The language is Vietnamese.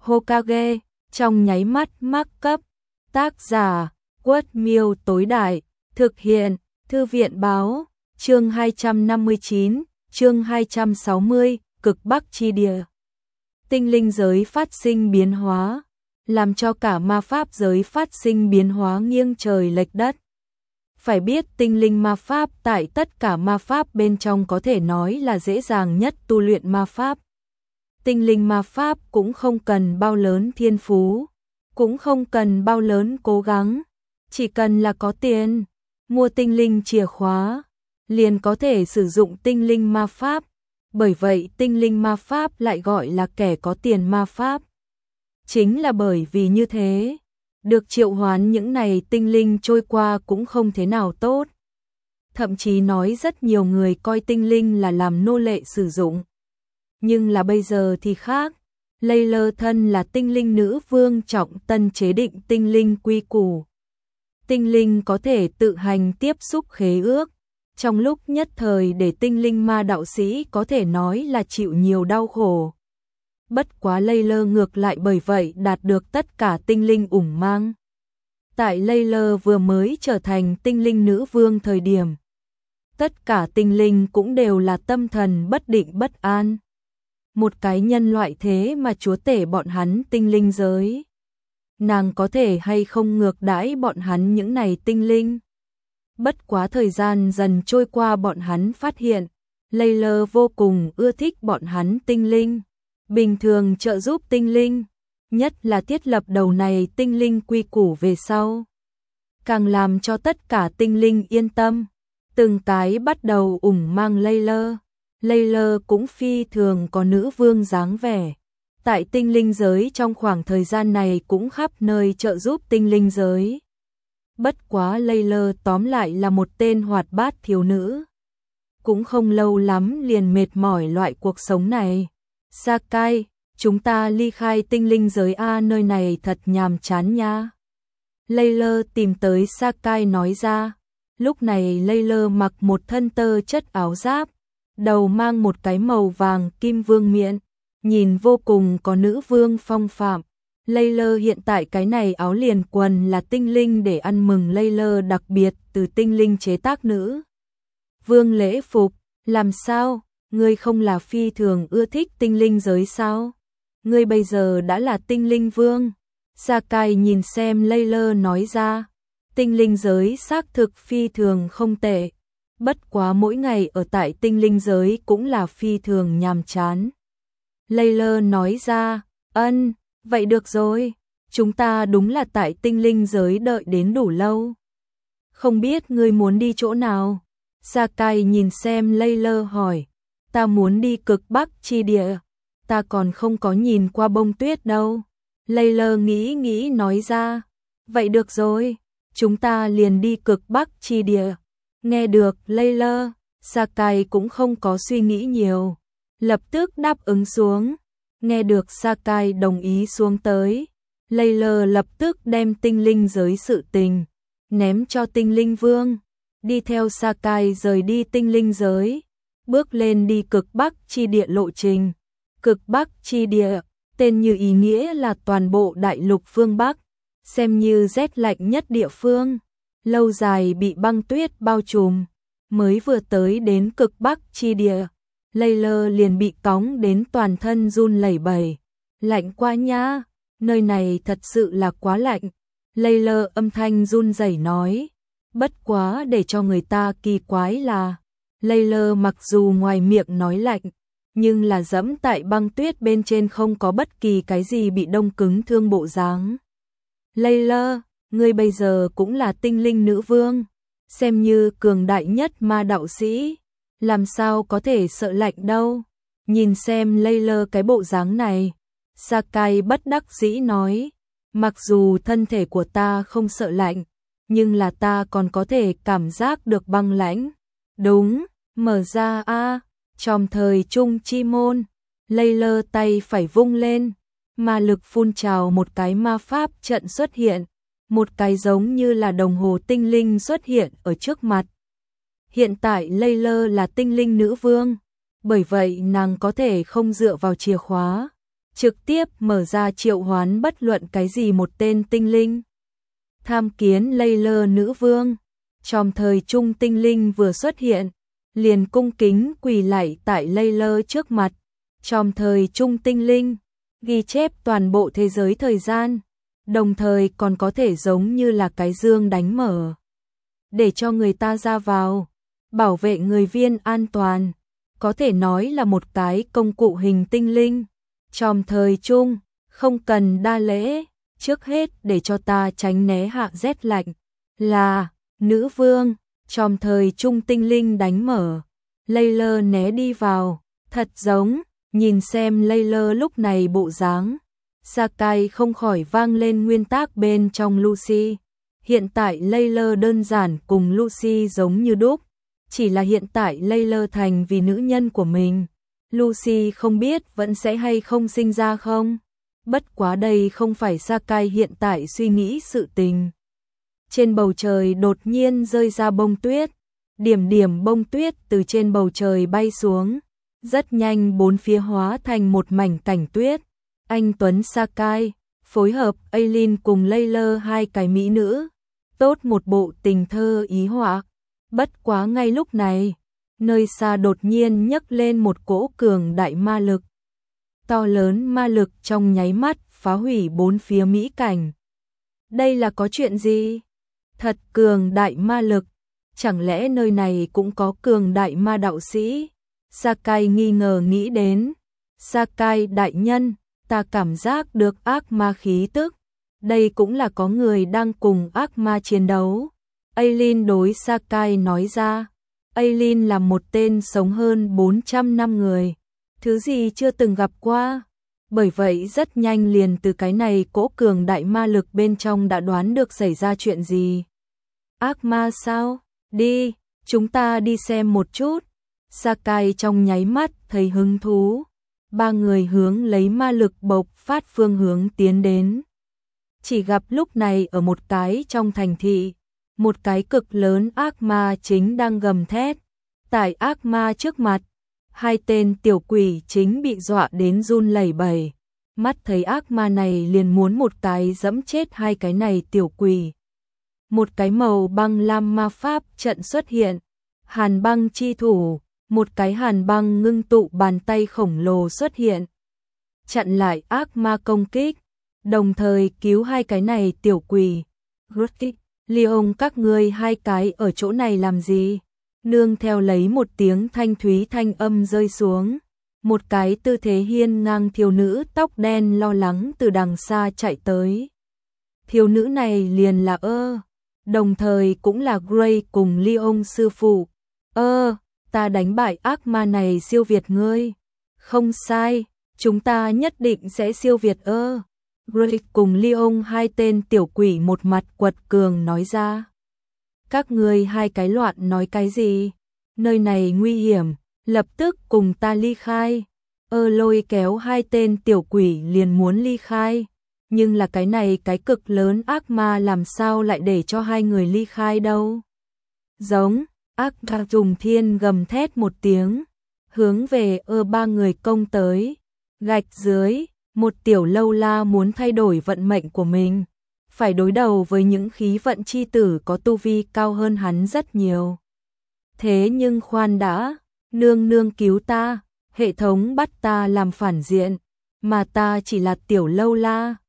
Hokage, trong nháy mắt mắc cấp. Tác giả, Quất Miêu tối đại, thực hiện, Thư viện báo, chương 259, chương 260, cực Bắc chi địa. Tinh linh giới phát sinh biến hóa, làm cho cả ma pháp giới phát sinh biến hóa nghiêng trời lệch đất. Phải biết tinh linh ma pháp tại tất cả ma pháp bên trong có thể nói là dễ dàng nhất tu luyện ma pháp. Tinh linh ma pháp cũng không cần bao lớn thiên phú, cũng không cần bao lớn cố gắng, chỉ cần là có tiền, mua tinh linh chìa khóa, liền có thể sử dụng tinh linh ma pháp. Bởi vậy tinh linh ma pháp lại gọi là kẻ có tiền ma pháp. Chính là bởi vì như thế, được triệu hoán những này tinh linh trôi qua cũng không thế nào tốt. Thậm chí nói rất nhiều người coi tinh linh là làm nô lệ sử dụng. Nhưng là bây giờ thì khác, Layla thân là tinh linh nữ vương trọng tân chế định tinh linh quy củ. Tinh linh có thể tự hành tiếp xúc khế ước, trong lúc nhất thời để tinh linh ma đạo sĩ có thể nói là chịu nhiều đau khổ. Bất quá Layla ngược lại bởi vậy đạt được tất cả tinh linh ủng mang. Tại Layla vừa mới trở thành tinh linh nữ vương thời điểm, tất cả tinh linh cũng đều là tâm thần bất định bất an. Một cái nhân loại thế mà chúa tể bọn hắn tinh linh giới. Nàng có thể hay không ngược đãi bọn hắn những này tinh linh? Bất quá thời gian dần trôi qua bọn hắn phát hiện, Layla vô cùng ưa thích bọn hắn tinh linh. Bình thường trợ giúp tinh linh, nhất là thiết lập đầu này tinh linh quy củ về sau. Càng làm cho tất cả tinh linh yên tâm, từng cái bắt đầu ủng mang Layla. Layla cũng phi thường có nữ vương dáng vẻ. Tại tinh linh giới trong khoảng thời gian này cũng khắp nơi trợ giúp tinh linh giới. Bất quá Layla tóm lại là một tên hoạt bát thiếu nữ. Cũng không lâu lắm liền mệt mỏi loại cuộc sống này. Sakai, chúng ta ly khai tinh linh giới A, nơi này thật nhàm chán nha. Layla tìm tới Sakai nói ra. Lúc này Layla mặc một thân tơ chất áo giáp, đầu mang một cái màu vàng kim vương miện, nhìn vô cùng có nữ vương phong phạm. Layla hiện tại cái này áo liền quần là tinh linh để ăn mừng Layla đặc biệt từ tinh linh chế tác nữ vương lễ phục. Làm sao, ngươi không là phi thường ưa thích tinh linh giới sao? Ngươi bây giờ đã là tinh linh vương. Sakai nhìn xem Layla nói ra, tinh linh giới xác thực phi thường không tệ. Bất quá mỗi ngày ở tại tinh linh giới cũng là phi thường nhàm chán. Layla nói ra, vậy được rồi, chúng ta đúng là tại tinh linh giới đợi đến đủ lâu. Không biết ngươi muốn đi chỗ nào? Sakai nhìn xem Layla hỏi, ta muốn đi cực Bắc chi địa, ta còn không có nhìn qua bông tuyết đâu. Layla nghĩ nói ra, vậy được rồi, chúng ta liền đi cực Bắc chi địa. Nghe được Layla, Sakai cũng không có suy nghĩ nhiều, lập tức đáp ứng xuống. Nghe được Sakai đồng ý xuống tới, Layla lập tức đem tinh linh giới sự tình ném cho tinh linh vương, đi theo Sakai rời đi tinh linh giới, bước lên đi cực Bắc chi địa lộ trình. Cực Bắc chi địa, tên như ý nghĩa là toàn bộ đại lục phương Bắc, xem như rét lạnh nhất địa phương, lâu dài bị băng tuyết bao trùm. Mới vừa tới đến cực Bắc chi địa, Layla liền bị cóng đến toàn thân run lẩy bẩy. Lạnh quá nhá, nơi này thật sự là quá lạnh. Layla âm thanh run rẩy nói. Bất quá để cho người ta kỳ quái là, Layla mặc dù ngoài miệng nói lạnh, nhưng là dẫm tại băng tuyết bên trên không có bất kỳ cái gì bị đông cứng thương bộ dáng. Layla, ngươi bây giờ cũng là tinh linh nữ vương, xem như cường đại nhất ma đạo sĩ, làm sao có thể sợ lạnh đâu. Nhìn xem Layla cái bộ dáng này, Sakai bất đắc dĩ nói, mặc dù thân thể của ta không sợ lạnh, nhưng là ta còn có thể cảm giác được băng lãnh. Đúng, mở ra a, trong thời trung chi môn, Layla tay phải vung lên, ma lực phun trào, một cái ma pháp trận xuất hiện, một cái giống như là đồng hồ tinh linh xuất hiện ở trước mặt. Hiện tại Layla là tinh linh nữ vương, bởi vậy nàng có thể không dựa vào chìa khóa, trực tiếp mở ra triệu hoán bất luận cái gì một tên tinh linh. Tham kiến Layla nữ vương. Trong thời trung tinh linh vừa xuất hiện, liền cung kính quỳ lạy tại Layla trước mặt. Trong thời trung tinh linh, ghi chép toàn bộ thế giới thời gian, đồng thời còn có thể giống như là cái dương đánh mở, để cho người ta ra vào, bảo vệ người viên an toàn, có thể nói là một cái công cụ hình tinh linh. Trong thời trung, không cần đa lễ, trước hết để cho ta tránh né hạ rét lạnh, là nữ vương. Trong thời trung tinh linh đánh mở, Layla né đi vào, thật giống, nhìn xem Layla lúc này bộ dáng, Sakai không khỏi vang lên nguyên tắc bên trong Lucy. Hiện tại Layla đơn giản cùng Lucy giống như đúc, chỉ là hiện tại Layla thành vì nữ nhân của mình. Lucy không biết vẫn sẽ hay không sinh ra không? Bất quá đây không phải Sakai hiện tại suy nghĩ sự tình. Trên bầu trời đột nhiên rơi ra bông tuyết, điểm điểm bông tuyết từ trên bầu trời bay xuống, rất nhanh bốn phía hóa thành một mảnh cảnh tuyết. Anh Tuấn Sakai, phối hợp Aileen cùng Layla hai cái mỹ nữ, tốt một bộ tình thơ ý họa. Bất quá ngay lúc này, nơi xa đột nhiên nhấc lên một cỗ cường đại ma lực. To lớn ma lực trong nháy mắt phá hủy bốn phía mỹ cảnh. Đây là có chuyện gì? Thật cường đại ma lực, chẳng lẽ nơi này cũng có cường đại ma đạo sĩ? Sakai nghi ngờ nghĩ đến. Sakai đại nhân, ta cảm giác được ác ma khí tức. Đây cũng là có người đang cùng ác ma chiến đấu. Aileen đối Sakai nói ra. Aileen là một tên sống hơn 400 năm người, thứ gì chưa từng gặp qua. Bởi vậy rất nhanh liền từ cái này cỗ cường đại ma lực bên trong đã đoán được xảy ra chuyện gì. Ác ma sao? Đi, chúng ta đi xem một chút. Sakai trong nháy mắt thấy hứng thú. Ba người hướng lấy ma lực bộc phát phương hướng tiến đến. Chỉ gặp lúc này ở một cái trong thành thị, một cái cực lớn ác ma chính đang gầm thét. Tại ác ma trước mặt, hai tên tiểu quỷ chính bị dọa đến run lẩy bẩy. Mắt thấy ác ma này liền muốn một cái dẫm chết hai cái này tiểu quỷ. Một cái màu băng lam ma pháp trận xuất hiện, hàn băng chi thủ, một cái hàn băng ngưng tụ bàn tay khổng lồ xuất hiện, chặn lại ác ma công kích, đồng thời cứu hai cái này tiểu quỷ. Leon, các ngươi hai cái ở chỗ này làm gì? Nương theo lấy một tiếng thanh thúy thanh âm rơi xuống, một cái tư thế hiên ngang thiếu nữ tóc đen lo lắng từ đằng xa chạy tới. Thiếu nữ này liền là đồng thời cũng là Gray cùng Leon sư phụ. Ta đánh bại ác ma này siêu việt ngươi. Không sai, chúng ta nhất định sẽ siêu việt Gray cùng Leon hai tên tiểu quỷ một mặt quật cường nói ra. Các ngươi hai cái loạn nói cái gì? Nơi này nguy hiểm, lập tức cùng ta ly khai. Lôi kéo hai tên tiểu quỷ liền muốn ly khai. Nhưng là cái này cái cực lớn ác ma làm sao lại để cho hai người ly khai đâu? Giống, ác ma trùng thiên gầm thét một tiếng, hướng về ba người công tới. Gạch dưới, một tiểu lâu la muốn thay đổi vận mệnh của mình, phải đối đầu với những khí vận chi tử có tu vi cao hơn hắn rất nhiều. Thế nhưng khoan đã, nương nương cứu ta, hệ thống bắt ta làm phản diện, mà ta chỉ là tiểu lâu la.